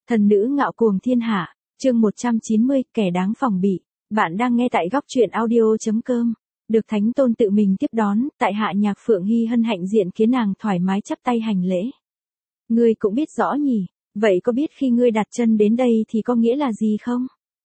Thần nữ ngạo cuồng thiên hạ, chương 190, kẻ đáng phòng bị. Bạn đang nghe tại góc truyện audio.com. Được Thánh Tôn tự mình tiếp đón, tại hạ Nhạc Phượng Hy hân hạnh diện kiến nàng thoải mái chắp tay hành lễ. Ngươi cũng biết rõ nhỉ, vậy có biết khi ngươi đặt chân đến đây thì có nghĩa là gì không?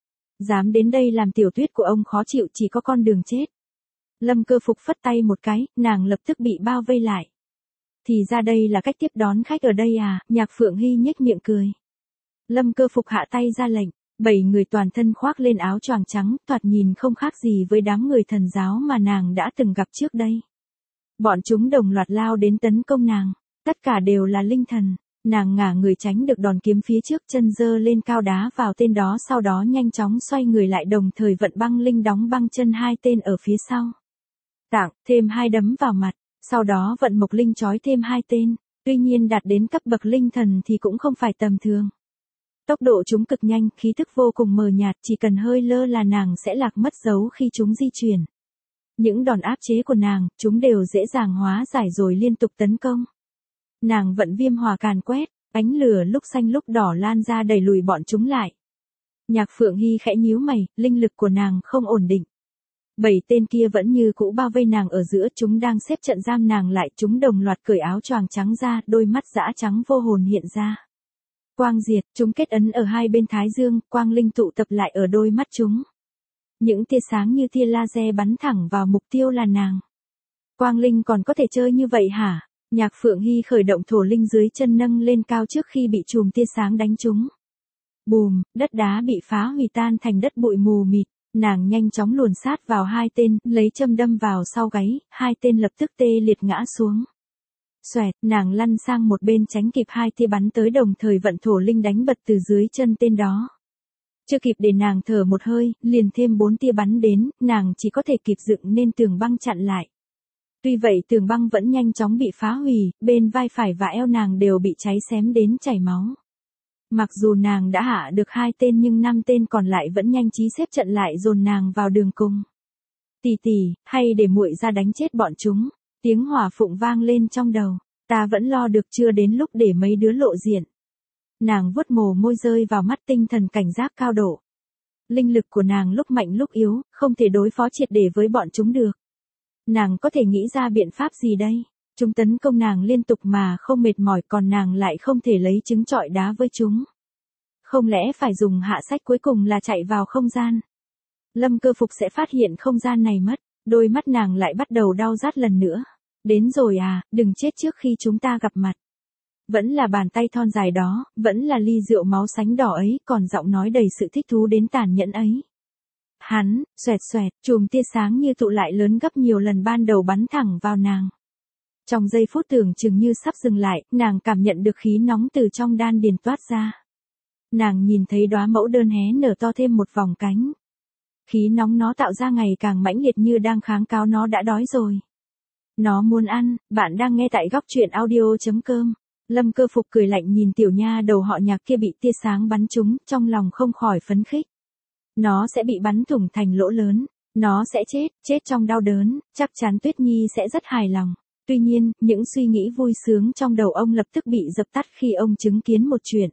Dám đến đây làm tiểu tuyết của ông khó chịu chỉ có con đường chết. Lâm Cơ Phục phất tay một cái, nàng lập tức bị bao vây lại. Thì ra đây là cách tiếp đón khách ở đây à, Nhạc Phượng Hy nhếch miệng cười. Lâm Cơ Phục hạ tay ra lệnh, 7 người toàn thân khoác lên áo choàng trắng, thoạt nhìn không khác gì với đám người thần giáo mà nàng đã từng gặp trước đây. Bọn chúng đồng loạt lao đến tấn công nàng, tất cả đều là linh thần. Nàng ngả người tránh được đòn kiếm phía trước, chân giơ lên cao đá vào tên đó, sau đó nhanh chóng xoay người lại đồng thời vận băng linh đóng băng chân hai tên ở phía sau. Tặng thêm 2 đấm vào mặt, sau đó vận mộc linh trói thêm 2 tên, tuy nhiên đạt đến cấp bậc linh thần thì cũng không phải tầm thường. Tốc độ chúng cực nhanh, khí thức vô cùng mờ nhạt, chỉ cần hơi lơ là nàng sẽ lạc mất dấu khi chúng di chuyển. Những đòn áp chế của nàng, chúng đều dễ dàng hóa giải rồi liên tục tấn công. Nàng vận viêm hỏa càn quét, ánh lửa lúc xanh lúc đỏ lan ra đẩy lùi bọn chúng lại. Nhạc Phượng Hy khẽ nhíu mày, linh lực của nàng không ổn định. 7 tên kia vẫn như cũ bao vây nàng ở giữa, chúng đang xếp trận giam nàng lại, chúng đồng loạt cởi áo choàng trắng ra, đôi mắt dã trắng vô hồn hiện ra. Quang diệt, chúng kết ấn ở hai bên thái dương, quang linh tụ tập lại ở đôi mắt chúng. Những tia sáng như tia laser bắn thẳng vào mục tiêu là nàng. Quang linh còn có thể chơi như vậy hả? Nhạc Phượng Hy khởi động thổ linh dưới chân nâng lên cao trước khi bị chùm tia sáng đánh trúng. Bùm, đất đá bị phá hủy tan thành đất bụi mù mịt. Nàng nhanh chóng luồn sát vào 2 tên, lấy châm đâm vào sau gáy, 2 tên lập tức tê liệt ngã xuống. Xoẹt, nàng lăn sang một bên tránh kịp 2 tia bắn tới, đồng thời vận thổ linh đánh bật từ dưới chân tên đó. Chưa kịp để nàng thở một hơi, liền thêm 4 tia bắn đến, nàng chỉ có thể kịp dựng nên tường băng chặn lại. Tuy vậy tường băng vẫn nhanh chóng bị phá hủy, bên vai phải và eo nàng đều bị cháy xém đến chảy máu. Mặc dù nàng đã hạ được 2 tên nhưng 5 tên còn lại vẫn nhanh trí xếp trận lại dồn nàng vào đường cùng. Tỷ tỷ, hay để muội ra đánh chết bọn chúng, tiếng hỏa phụng vang lên trong đầu, ta vẫn lo được chưa đến lúc để mấy đứa lộ diện. Nàng vuốt mồ môi rơi vào mắt, tinh thần cảnh giác cao độ. Linh lực của nàng lúc mạnh lúc yếu, không thể đối phó triệt để với bọn chúng được. Nàng có thể nghĩ ra biện pháp gì đây? Chúng tấn công nàng liên tục mà không mệt mỏi, còn nàng lại không thể lấy trứng trọi đá với chúng. Không lẽ phải dùng hạ sách cuối cùng là chạy vào không gian? Lâm Cơ Phục sẽ phát hiện không gian này mất, đôi mắt nàng lại bắt đầu đau rát lần nữa. Đến rồi à, đừng chết trước khi chúng ta gặp mặt. Vẫn là bàn tay thon dài đó, vẫn là ly rượu máu sánh đỏ ấy, còn giọng nói đầy sự thích thú đến tàn nhẫn ấy. Hắn, xoẹt xoẹt, chùm tia sáng như tụ lại lớn gấp nhiều lần ban đầu bắn thẳng vào nàng. Trong giây phút tưởng chừng như sắp dừng lại, nàng cảm nhận được khí nóng từ trong đan điền toát ra. Nàng nhìn thấy đóa mẫu đơn hé nở to thêm một vòng cánh. Khí nóng nó tạo ra ngày càng mãnh liệt như đang kháng cáo nó đã đói rồi. Nó muốn ăn. Bạn đang nghe tại góc truyện audio.com. Lâm Cơ Phục cười lạnh nhìn tiểu nha đầu họ Nhạc kia bị tia sáng bắn trúng, trong lòng không khỏi phấn khích. Nó sẽ bị bắn thủng thành lỗ lớn. Nó sẽ chết trong đau đớn, chắc chắn Tuyết Nhi sẽ rất hài lòng. Tuy nhiên, những suy nghĩ vui sướng trong đầu ông lập tức bị dập tắt khi ông chứng kiến một chuyện.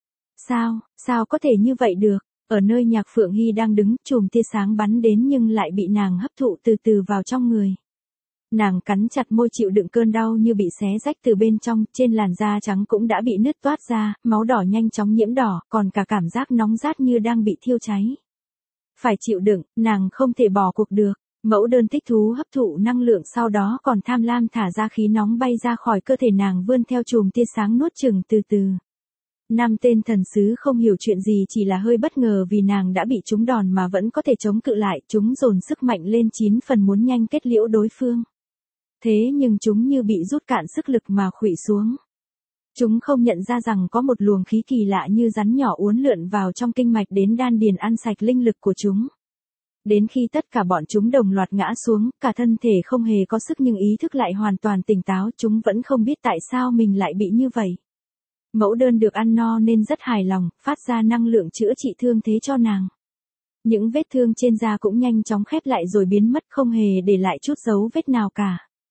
Sao có thể như vậy được? Ở nơi Nhạc Phượng Hy đang đứng, chùm tia sáng bắn đến nhưng lại bị nàng hấp thụ từ từ vào trong người. Nàng cắn chặt môi chịu đựng cơn đau như bị xé rách từ bên trong, trên làn da trắng cũng đã bị nứt toát ra, máu đỏ nhanh chóng nhiễm đỏ, còn cả cảm giác nóng rát như đang bị thiêu cháy. Phải chịu đựng, nàng không thể bỏ cuộc được. Mẫu đơn thích thú hấp thụ năng lượng, sau đó còn tham lam thả ra khí nóng bay ra khỏi cơ thể nàng, vươn theo chùm tia sáng nuốt chửng từ từ. 5 tên thần sứ không hiểu chuyện gì, chỉ là hơi bất ngờ vì nàng đã bị trúng đòn mà vẫn có thể chống cự lại, chúng dồn sức mạnh lên 9 phần muốn nhanh kết liễu đối phương. Thế nhưng chúng như bị rút cạn sức lực mà khuỵu xuống. Chúng không nhận ra rằng có một luồng khí kỳ lạ như rắn nhỏ uốn lượn vào trong kinh mạch đến đan điền ăn sạch linh lực của chúng. Đến khi tất cả bọn chúng đồng loạt ngã xuống, cả thân thể không hề có sức nhưng ý thức lại hoàn toàn tỉnh táo, chúng vẫn không biết tại sao mình lại bị như vậy. Mẫu đơn được ăn no nên rất hài lòng, phát ra năng lượng chữa trị thương thế cho nàng. Những vết thương trên da cũng nhanh chóng khép lại rồi biến mất, không hề để lại chút dấu vết nào cả.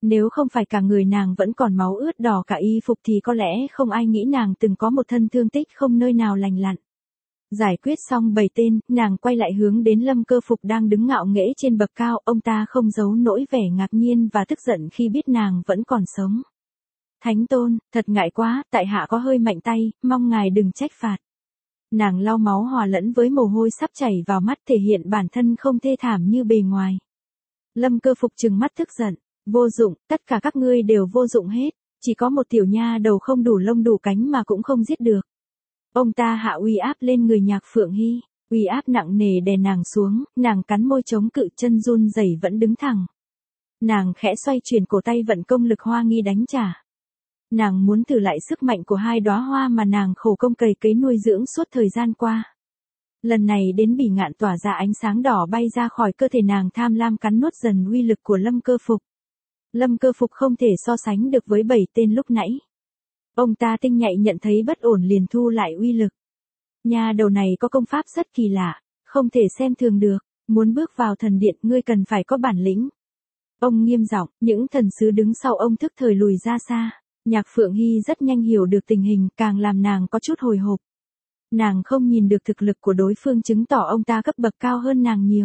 Nếu không phải cả người nàng vẫn còn máu ướt đỏ cả y phục thì có lẽ không ai nghĩ nàng từng có một thân thương tích không nơi nào lành lặn. Giải quyết xong 7 tên, nàng quay lại hướng đến Lâm Cơ Phục đang đứng ngạo nghễ trên bậc cao, ông ta không giấu nỗi vẻ ngạc nhiên và tức giận khi biết nàng vẫn còn sống. Thánh Tôn, thật ngại quá, tại hạ có hơi mạnh tay, mong ngài đừng trách phạt. Nàng lau máu hòa lẫn với mồ hôi sắp chảy vào mắt thể hiện bản thân không thê thảm như bề ngoài. Lâm Cơ Phục trừng mắt tức giận, vô dụng, tất cả các ngươi đều vô dụng hết, chỉ có một tiểu nha đầu không đủ lông đủ cánh mà cũng không giết được. Ông ta hạ uy áp lên người Nhạc Phượng Hy, uy áp nặng nề đè nàng xuống, nàng cắn môi chống cự chân run rẩy vẫn đứng thẳng. Nàng khẽ xoay chuyển cổ tay vận công lực hoa nghi đánh trả. Nàng muốn thử lại sức mạnh của hai đóa hoa mà nàng khổ công cày cấy nuôi dưỡng suốt thời gian qua. Lần này đến bỉ ngạn tỏa ra ánh sáng đỏ bay ra khỏi cơ thể nàng tham lam cắn nuốt dần uy lực của Lâm Cơ Phục. Lâm Cơ Phục không thể so sánh được với 7 tên lúc nãy. Ông ta tinh nhạy nhận thấy bất ổn liền thu lại uy lực. Nha đầu này có công pháp rất kỳ lạ, không thể xem thường được, muốn bước vào thần điện ngươi cần phải có bản lĩnh. Ông nghiêm giọng, những thần sứ đứng sau ông thức thời lùi ra xa. Nhạc Phượng Hy rất nhanh hiểu được tình hình, càng làm nàng có chút hồi hộp. Nàng không nhìn được thực lực của đối phương chứng tỏ ông ta cấp bậc cao hơn nàng nhiều.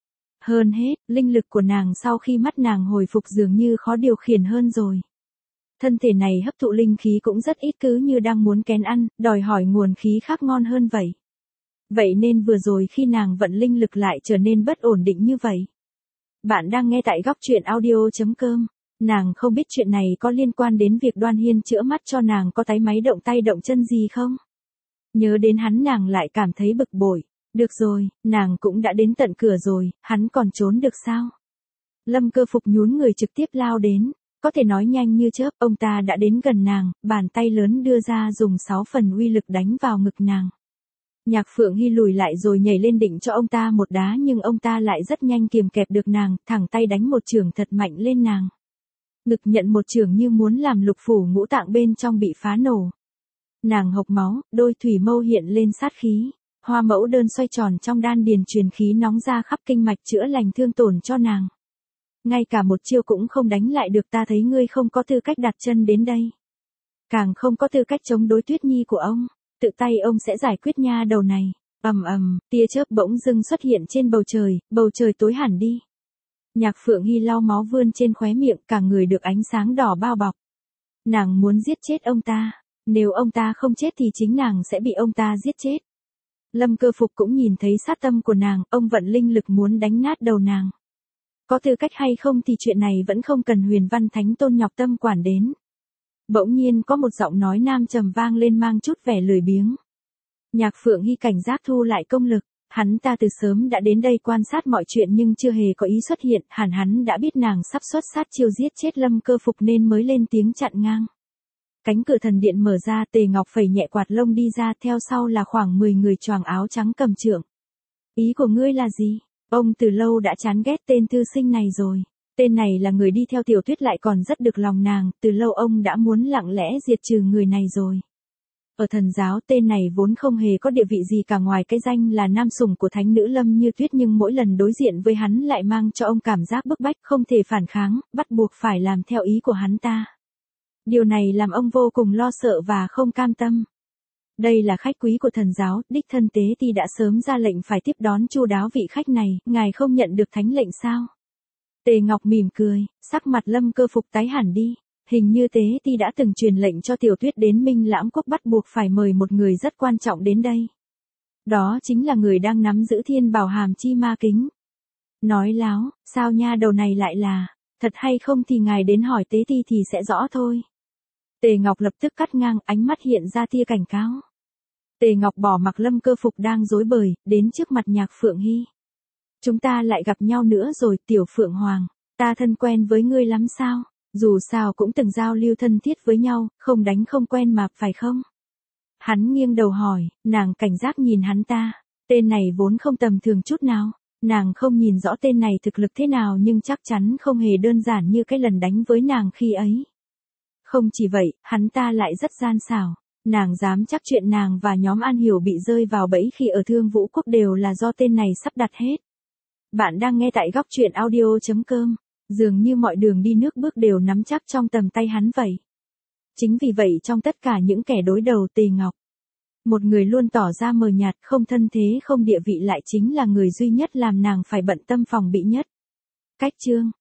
Hơn hết, linh lực của nàng sau khi mắt nàng hồi phục dường như khó điều khiển hơn rồi. Thân thể này hấp thụ linh khí cũng rất ít, cứ như đang muốn kén ăn, đòi hỏi nguồn khí khác ngon hơn vậy. Vậy nên vừa rồi khi nàng vận linh lực lại trở nên bất ổn định như vậy. Bạn đang nghe tại góc truyện audio.com. Nàng không biết chuyện này có liên quan đến việc Đoan Hiên chữa mắt cho nàng có táy máy động tay động chân gì không? Nhớ đến hắn nàng lại cảm thấy bực bội. Được rồi, nàng cũng đã đến tận cửa rồi, hắn còn trốn được sao? Lâm Cơ Phục nhún người trực tiếp lao đến. Có thể nói nhanh như chớp, ông ta đã đến gần nàng, bàn tay lớn đưa ra dùng 6 phần uy lực đánh vào ngực nàng. Nhạc Phượng Hy lùi lại rồi nhảy lên định cho ông ta một đá nhưng ông ta lại rất nhanh kiềm kẹp được nàng, thẳng tay đánh một chưởng thật mạnh lên nàng. Ngực nhận một chưởng như muốn làm lục phủ ngũ tạng bên trong bị phá nổ. Nàng hộc máu, đôi thủy mâu hiện lên sát khí. Hoa mẫu đơn xoay tròn trong đan điền truyền khí nóng ra khắp kinh mạch chữa lành thương tổn cho nàng. Ngay cả một chiêu cũng không đánh lại được, ta thấy ngươi không có tư cách đặt chân đến đây. Càng không có tư cách chống đối Tuyết Nhi của ông, tự tay ông sẽ giải quyết nha đầu này. Tia chớp bỗng dưng xuất hiện trên bầu trời tối hẳn đi. Nhạc Phượng Hy lau máu vươn trên khóe miệng, cả người được ánh sáng đỏ bao bọc. Nàng muốn giết chết ông ta, nếu ông ta không chết thì chính nàng sẽ bị ông ta giết chết. Lâm Cơ Phục cũng nhìn thấy sát tâm của nàng, ông vận linh lực muốn đánh nát đầu nàng. Có tư cách hay không thì chuyện này vẫn không cần Huyền Văn Thánh Tôn nhọc tâm quản đến. Bỗng nhiên có một giọng nói nam trầm vang lên mang chút vẻ lười biếng. Nhạc Phượng Hy cảnh giác thu lại công lực, hắn ta từ sớm đã đến đây quan sát mọi chuyện nhưng chưa hề có ý xuất hiện, hẳn hắn đã biết nàng sắp xuất sát chiêu giết chết Lâm Cơ Phục nên mới lên tiếng chặn ngang. Cánh cửa thần điện mở ra, Tề Ngọc phẩy nhẹ quạt lông đi ra, theo sau là khoảng 10 người choàng áo trắng cầm trượng. Ý của ngươi là gì? Ông từ lâu đã chán ghét tên thư sinh này rồi. Tên này là người đi theo Tiểu Tuyết lại còn rất được lòng nàng, từ lâu ông đã muốn lặng lẽ diệt trừ người này rồi. Ở thần giáo tên này vốn không hề có địa vị gì cả ngoài cái danh là nam sủng của thánh nữ Lâm Như Tuyết, nhưng mỗi lần đối diện với hắn lại mang cho ông cảm giác bức bách, không thể phản kháng, bắt buộc phải làm theo ý của hắn ta. Điều này làm ông vô cùng lo sợ và không cam tâm. Đây là khách quý của thần giáo, đích thân Tế Ti đã sớm ra lệnh phải tiếp đón chu đáo vị khách này, ngài không nhận được thánh lệnh sao? Tề Ngọc mỉm cười, sắc mặt Lâm Cơ Phục tái hẳn đi. Hình như Tế Ti đã từng truyền lệnh cho Tiểu Tuyết đến Minh Lãm Quốc bắt buộc phải mời một người rất quan trọng đến đây. Đó chính là người đang nắm giữ Thiên Bảo Hàm Chi Ma Kính. Nói láo, sao nha đầu này lại là, thật hay không thì ngài đến hỏi Tế Ti thì sẽ rõ thôi. Tề Ngọc lập tức cắt ngang, ánh mắt hiện ra tia cảnh cáo. Tề Ngọc bỏ mặc Lâm Cơ Phục đang rối bời, đến trước mặt Nhạc Phượng Hy. Chúng ta lại gặp nhau nữa rồi, Tiểu Phượng Hoàng, ta thân quen với ngươi lắm sao? Dù sao cũng từng giao lưu thân thiết với nhau, không đánh không quen mà, phải không? Hắn nghiêng đầu hỏi, nàng cảnh giác nhìn hắn ta. Tên này vốn không tầm thường chút nào. Nàng không nhìn rõ tên này thực lực thế nào nhưng chắc chắn không hề đơn giản như cái lần đánh với nàng khi ấy. Không chỉ vậy, hắn ta lại rất gian xảo. Nàng dám chắc chuyện nàng và nhóm An Hiểu bị rơi vào bẫy khi ở Thương Vũ Quốc đều là do tên này sắp đặt hết. Bạn đang nghe tại góc truyện audio.com. Dường như mọi đường đi nước bước đều nắm chắc trong tầm tay hắn vậy. Chính vì vậy trong tất cả những kẻ đối đầu Tề Ngọc, một người luôn tỏ ra mờ nhạt không thân thế không địa vị lại chính là người duy nhất làm nàng phải bận tâm phòng bị nhất. Cách chương